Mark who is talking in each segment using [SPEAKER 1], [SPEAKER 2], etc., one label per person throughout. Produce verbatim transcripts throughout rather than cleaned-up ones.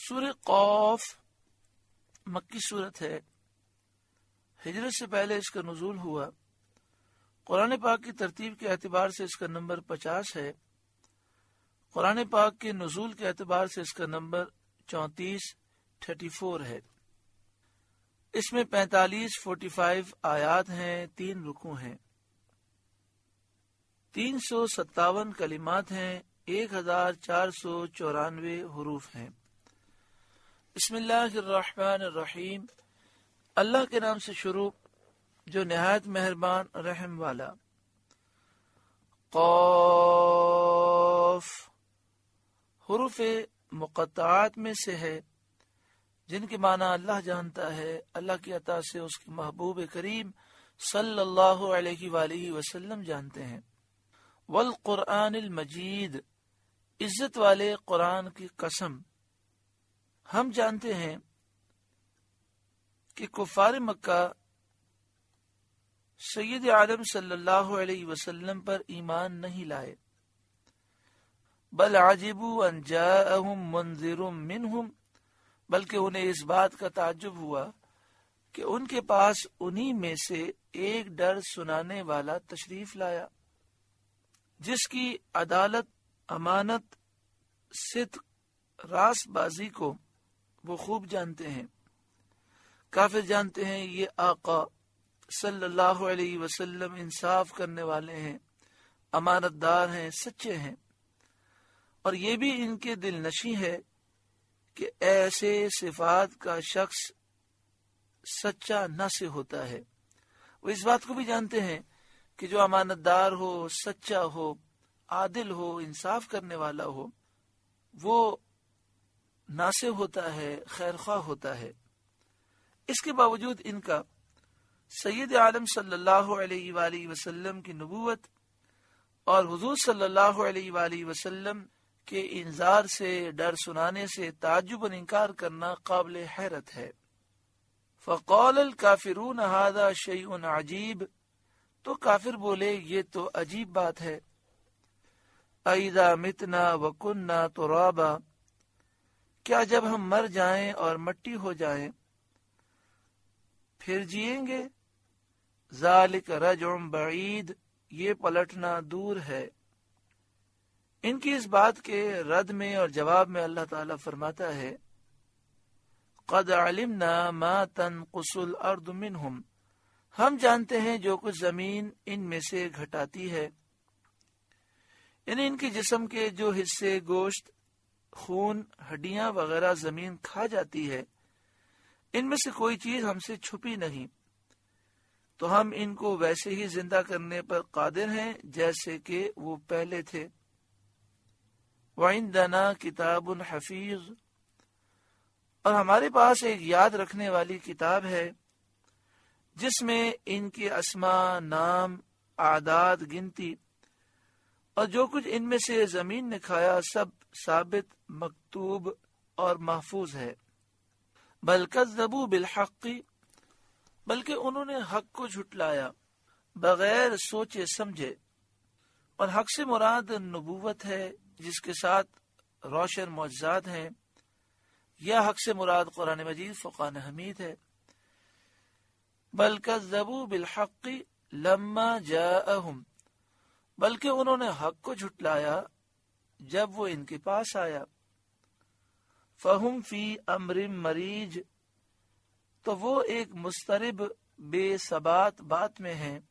[SPEAKER 1] سورہ قاف مکی صورت ہے، ہجرت سے پہلے اس کا نزول ہوا۔ قرآن پاک کی ترتیب کے اعتبار سے اس کا نمبر پچاس ہے، قرآن پاک کے نزول کے اعتبار سے اس کا نمبر چونتیس تھرٹی فور ہے۔ اس میں پینتالیس فورٹی فائیو آیات ہیں، تین رکوع ہیں، تین سو ستاون کلمات ہیں، ایک ہزار چار سو چورانوے حروف ہیں۔ بسم اللہ الرحمن الرحیم، اللہ کے نام سے شروع جو نہایت مہربان رحم والا۔ قاف حروف مقطعات میں سے ہے، جن کے معنی اللہ جانتا ہے، اللہ کی عطا سے اس کے محبوب کریم صلی اللہ علیہ وآلہ وسلم جانتے ہیں۔ والقرآن المجید، عزت والے قرآن کی قسم، ہم جانتے ہیں کہ کفار مکہ سید عالم صلی اللہ علیہ وسلم پر ایمان نہیں لائے، بل عجبوا ان جاءہم منذر منہم، بلکہ انہیں اس بات کا تعجب ہوا کہ ان کے پاس انہی میں سے ایک ڈر سنانے والا تشریف لایا، جس کی عدالت، امانت، صدق، راست بازی کو وہ خوب جانتے ہیں۔ کافر جانتے ہیں یہ آقا صلی اللہ علیہ وسلم انصاف کرنے والے ہیں، امانت دار ہیں، سچے ہیں، اور یہ بھی ان کے دل نشیں ہے کہ ایسے صفات کا شخص سچا نہ سے ہوتا ہے۔ وہ اس بات کو بھی جانتے ہیں کہ جو امانت دار ہو، سچا ہو، عادل ہو، انصاف کرنے والا ہو، وہ ناصح ہوتا ہے، خیر خواہ ہوتا ہے۔ اس کے باوجود ان کا سید عالم صلی اللہ علیہ وآلہ وسلم کی نبوت اور حضور صلی اللہ علیہ وآلہ وسلم کے انذار سے، ڈر سنانے سے تعجب اور انکار کرنا قابل حیرت ہے۔ فقال الکافرون ھذا شیء عجیب، تو کافر بولے یہ تو عجیب بات ہے۔ اذا متنا وکننا ترابا، کیا جب ہم مر جائیں اور مٹی ہو جائیں پھر جئیں گے؟ ذالک رجع بعید، یہ پلٹنا دور ہے۔ ان کی اس بات کے رد میں اور جواب میں اللہ تعالیٰ فرماتا ہے، قد علمنا ما تنقص الارض منہم، ہم جانتے ہیں جو کچھ زمین ان میں سے گھٹاتی ہے، یعنی ان کے جسم کے جو حصے، گوشت، خون، ہڈیاں وغیرہ زمین کھا جاتی ہے، ان میں سے کوئی چیز ہم سے چھپی نہیں، تو ہم ان کو ویسے ہی زندہ کرنے پر قادر ہیں جیسے کہ وہ پہلے تھے۔ وعندنا کتاب حفیظ، اور ہمارے پاس ایک یاد رکھنے والی کتاب ہے جس میں ان کے اسماء، نام، اعداد، گنتی اور جو کچھ ان میں سے زمین نے کھایا سب ثابت، مکتوب اور محفوظ ہے۔ بل کذبوا بالحق، بلکہ انہوں نے حق کو جھٹلایا بغیر سوچے سمجھے، اور حق سے مراد نبوت ہے جس کے ساتھ روشن معجزات ہیں، یا حق سے مراد قرآن مجید فرقان حمید ہے۔ بل کذبوا بالحق لما جاءہم، بلکہ انہوں نے حق کو جھٹلایا جب وہ ان کے پاس آیا۔ فہم فی امر مریج، تو وہ ایک مضطرب، بے ثبات بات میں ہیں،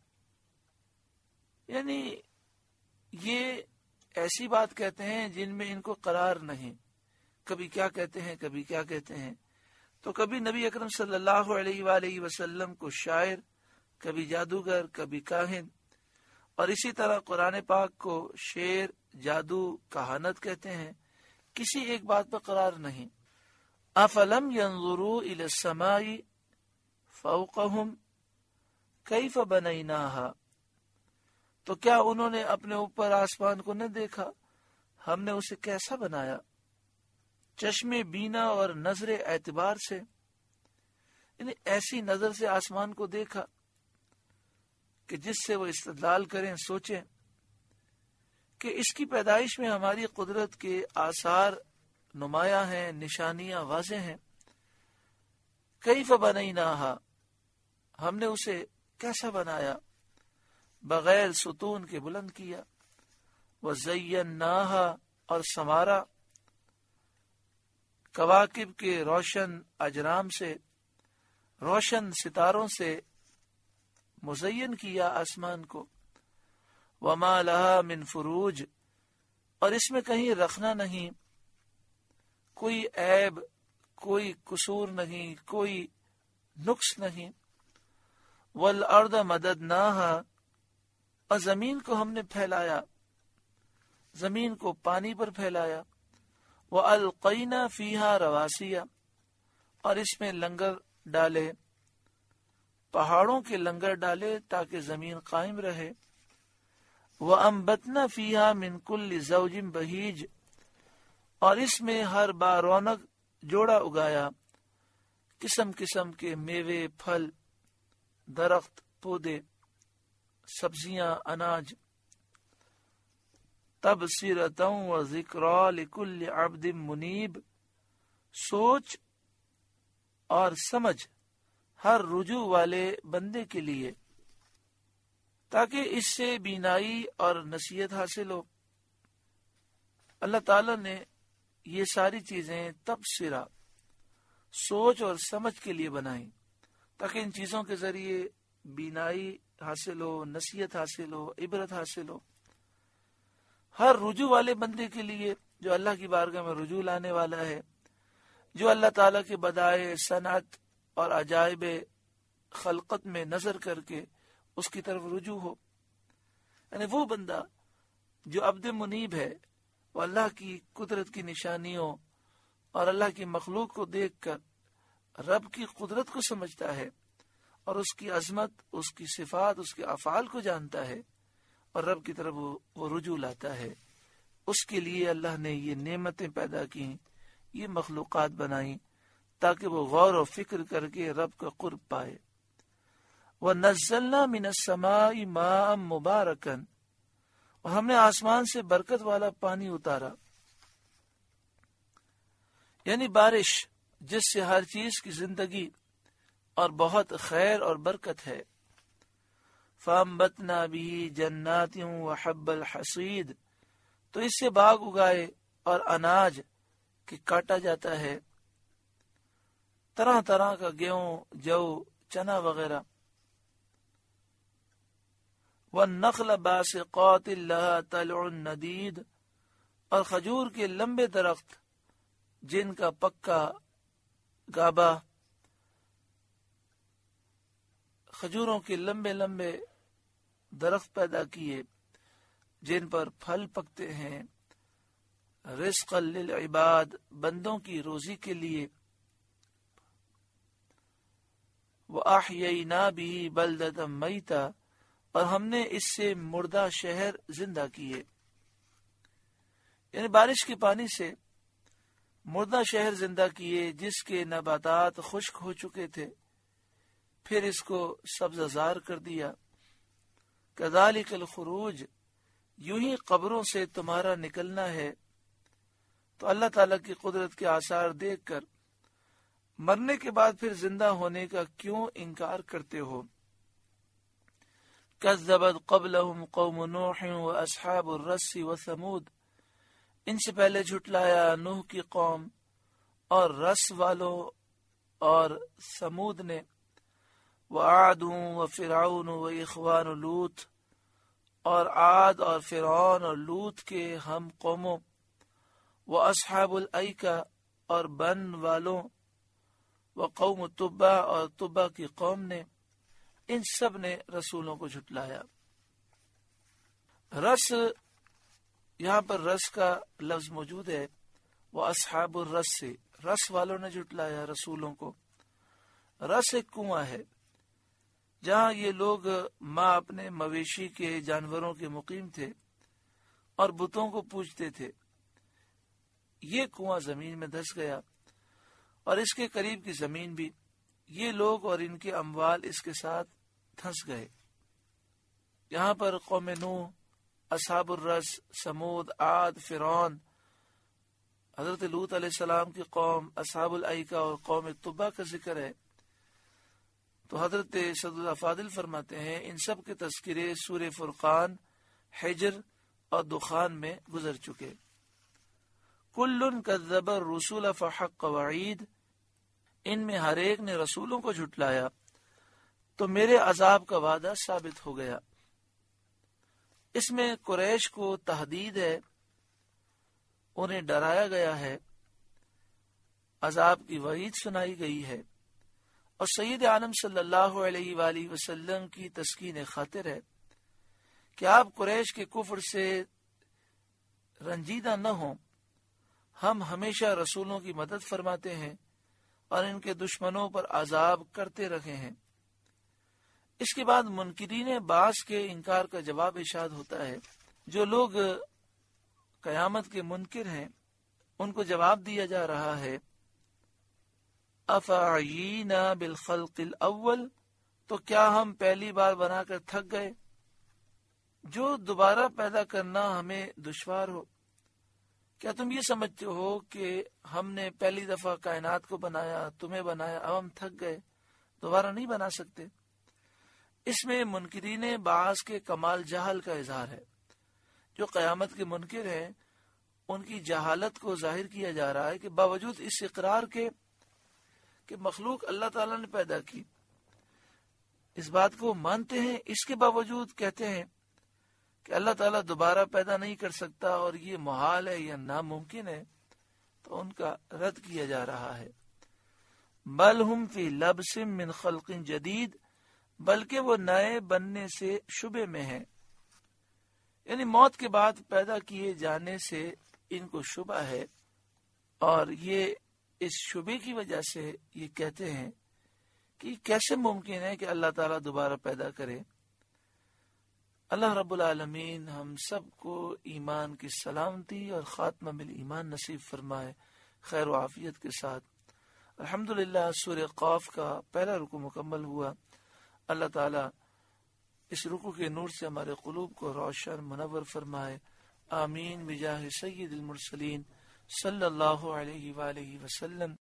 [SPEAKER 1] یعنی یہ ایسی بات کہتے ہیں جن میں ان کو قرار نہیں، کبھی کیا کہتے ہیں، کبھی کیا کہتے ہیں۔ تو کبھی نبی اکرم صلی اللہ علیہ وآلہ وسلم کو شاعر، کبھی جادوگر، کبھی کاہن، اور اسی طرح قرآن پاک کو شعر، جادو، کہانت کہتے ہیں، کسی ایک بات پر قرار نہیں۔ افلم ينظروا الى السماء فوقهم کیف بنیناها، تو کیا انہوں نے اپنے اوپر آسمان کو نہ دیکھا، ہم نے اسے کیسا بنایا؟ چشم بینا اور نظر اعتبار سے، یعنی ایسی نظر سے آسمان کو دیکھا کہ جس سے وہ استدلال کریں، سوچیں کہ اس کی پیدائش میں ہماری قدرت کے آثار نمایاں ہیں، نشانیاں واضح ہیں۔ کیف بنیناہا، ہم نے اسے کیسا بنایا، بغیر ستون کے بلند کیا، وزیناہا، اور سنوارا، کواکب کے روشن اجرام سے، روشن ستاروں سے مزین کیا آسمان کو، وما لہا من فروج، اور اس میں کہیں رکھنا نہیں، کوئی عیب، کوئی قصور نہیں، کوئی نقص نہیں، والارض مددناہا، اور زمین کو ہم نے پھیلایا، زمین کو پانی پر پھیلایا، وَأَلْقَيْنَا فِيهَا رَوَاسِيَ، اور اس میں لنگر ڈالے، پہاڑوں کے لنگر ڈالے تاکہ زمین قائم رہے، وَأَنبَتْنَا فِيهَا مِن كُلِّ زَوْجٍ بَهِيجٍ، اور اس میں ہر بارونق جوڑا اگایا، قسم قسم کے میوے، پھل، درخت، پودے، سبزیاں، اناج، تبصرۃ وذکریٰ لکل عبد منیب، سوچ اور سمجھ ہر رجوع والے بندے کے لیے، تاکہ اس سے بینائی اور نصیحت حاصل ہو۔ اللہ تعالی نے یہ ساری چیزیں تبصرہ، سوچ اور سمجھ کے لیے بنائیں، تاکہ ان چیزوں کے ذریعے بینائی حاصل ہو، نصیحت حاصل ہو، عبرت حاصل ہو، ہر رجوع والے بندے کے لیے جو اللہ کی بارگاہ میں رجوع لانے والا ہے، جو اللہ تعالیٰ کے بدائع صنعت اور عجائب خلقت میں نظر کر کے اس کی طرف رجوع ہو۔ یعنی وہ بندہ جو عبد منیب ہے، وہ اللہ کی قدرت کی نشانیوں اور اللہ کی مخلوق کو دیکھ کر رب کی قدرت کو سمجھتا ہے، اور اس کی عظمت، اس کی صفات، اس کے افعال کو جانتا ہے، اور رب کی طرف وہ, وہ رجوع لاتا ہے۔ اس کے لیے اللہ نے یہ نعمتیں پیدا کی، یہ مخلوقات بنائیں، تاکہ وہ غور و فکر کر کے رب کا قرب پائے۔ وَنَزَّلْنَا مِنَ السَّمَاءِ مَاءً مُبَارَكًا، اور ہم نے آسمان سے برکت والا پانی اتارا، یعنی بارش، جس سے ہر چیز کی زندگی اور بہت خیر اور برکت ہے۔ فَأَنبَتْنَا بِهِ جَنَّاتٍ وَحَبَّ الْحَصِيدِ، تو اس سے باغ اگائے اور اناج کہ کاٹا جاتا ہے، طرح طرح کا گیہوں، جو، چنا وغیرہ۔ وَالنَّخْلَ بَاسِقَاتٍ لَهَا طَلْعٌ نَضِيدٌ، اور کھجور کے لمبے درخت جن کا پکا گابا، کھجوروں کے لمبے لمبے درخت پیدا کیے جن پر پھل پکتے ہیں، رزقا للعباد، بندوں کی روزی کے لیے۔ وَأَحْيَيْنَا بِهِ بَلْدَةً مَيْتًا، اور ہم نے اس سے مردہ شہر زندہ کیے، یعنی بارش کے پانی سے مردہ شہر زندہ کیے جس کے نباتات خشک ہو چکے تھے، پھر اس کو سبز زار کر دیا۔ کذالک الخروج، یوں ہی قبروں سے تمہارا نکلنا ہے۔ تو اللہ تعالیٰ کی قدرت کے آثار دیکھ کر مرنے کے بعد پھر زندہ ہونے کا کیوں انکار کرتے ہو؟ کذبت قبلہم قوم نوح واصحاب الرس وثمود، ان سے پہلے جھٹلایا نوح کی قوم اور رس والوں اور سمود نے، وعاد وفرعون واخوان لوط، اور عاد اور فرعون اور لوط کے ہم قوموں، واصحاب الایکہ، اور بن والوں، وقوم تبع، اور تبع کی قوم نے، ان سب نے رسولوں کو جھٹلایا۔ رس، یہاں پر رس کا لفظ موجود ہے، وہ اصحاب الرس سے، رس والوں نے جھٹلایا رسولوں کو۔ رس ایک کنواں ہے جہاں یہ لوگ ماں اپنے مویشی کے جانوروں کے مقیم تھے اور بتوں کو پوجتے تھے۔ یہ کنواں زمین میں دھس گیا اور اس کے قریب کی زمین بھی، یہ لوگ اور ان کے اموال اس کے ساتھ دھس گئے۔ یہاں پر قوم نوح، اصحاب الرس، سمود، عاد، فرعون، حضرت لوط علیہ السلام کی قوم اصحاب الایکہ اور قوم تبع کا ذکر ہے تو حضرت سعد الافاضل فرماتے ہیں ان سب کے تذکرے سورہ فرقان، حجر اور دخان میں گزر چکے۔ کل کذب الرسول فحق وعید، ان میں ہر ایک نے رسولوں کو جھٹلایا تو میرے عذاب کا وعدہ ثابت ہو گیا۔ اس میں قریش کو تہدید ہے، انہیں ڈرایا گیا ہے، عذاب کی وعید سنائی گئی ہے، اور سید عالم صلی اللہ علیہ وآلہ وسلم کی تسکین خاطر ہے کہ آپ قریش کے کفر سے رنجیدہ نہ ہوں۔ ہم ہمیشہ رسولوں کی مدد فرماتے ہیں اور ان کے دشمنوں پر عذاب کرتے رہے ہیں۔ اس کے بعد منکرین بعث کے انکار کا جواب ارشاد ہوتا ہے۔ جو لوگ قیامت کے منکر ہیں ان کو جواب دیا جا رہا ہے افعینا بالخلق الاول، تو کیا ہم پہلی بار بنا کر تھک گئے؟ جو دوبارہ پیدا کرنا ہمیں دشوار ہو، کیا تم یہ سمجھتے ہو کہ ہم نے پہلی دفعہ کائنات کو بنایا، تمہیں بنایا، اب ہم تھک گئے، دوبارہ نہیں بنا سکتے؟ اس میں منکرین بعث کے کمال جہل کا اظہار ہے۔ جو قیامت کے منکر ہیں ان کی جہالت کو ظاہر کیا جا رہا ہے کہ باوجود اس اقرار کے کہ مخلوق اللہ تعالیٰ نے پیدا کی، اس بات کو مانتے ہیں، اس کے باوجود کہتے ہیں کہ اللہ تعالیٰ دوبارہ پیدا نہیں کر سکتا اور یہ محال ہے یا ناممکن ہے، تو ان کا رد کیا جا رہا ہے۔ بل ہم فی لبس من خلق جدید، بلکہ وہ نئے بننے سے شبے میں ہیں، یعنی موت کے بعد پیدا کیے جانے سے ان کو شبہ ہے، اور یہ اس شبے کی وجہ سے یہ کہتے ہیں کہ کیسے ممکن ہے کہ اللہ تعالیٰ دوبارہ پیدا کرے۔ اللہ رب العالمین ہم سب کو ایمان کی سلامتی اور خاتمہ بالایمان نصیب فرمائے خیر و عافیت کے ساتھ۔ الحمدللہ سورہ قاف کا پہلا رکوع مکمل ہوا۔ اللہ تعالیٰ اس رکوع کے نور سے ہمارے قلوب کو روشن منور فرمائے، آمین بجاہ سید المرسلین صلی اللہ علیہ وآلہ وسلم۔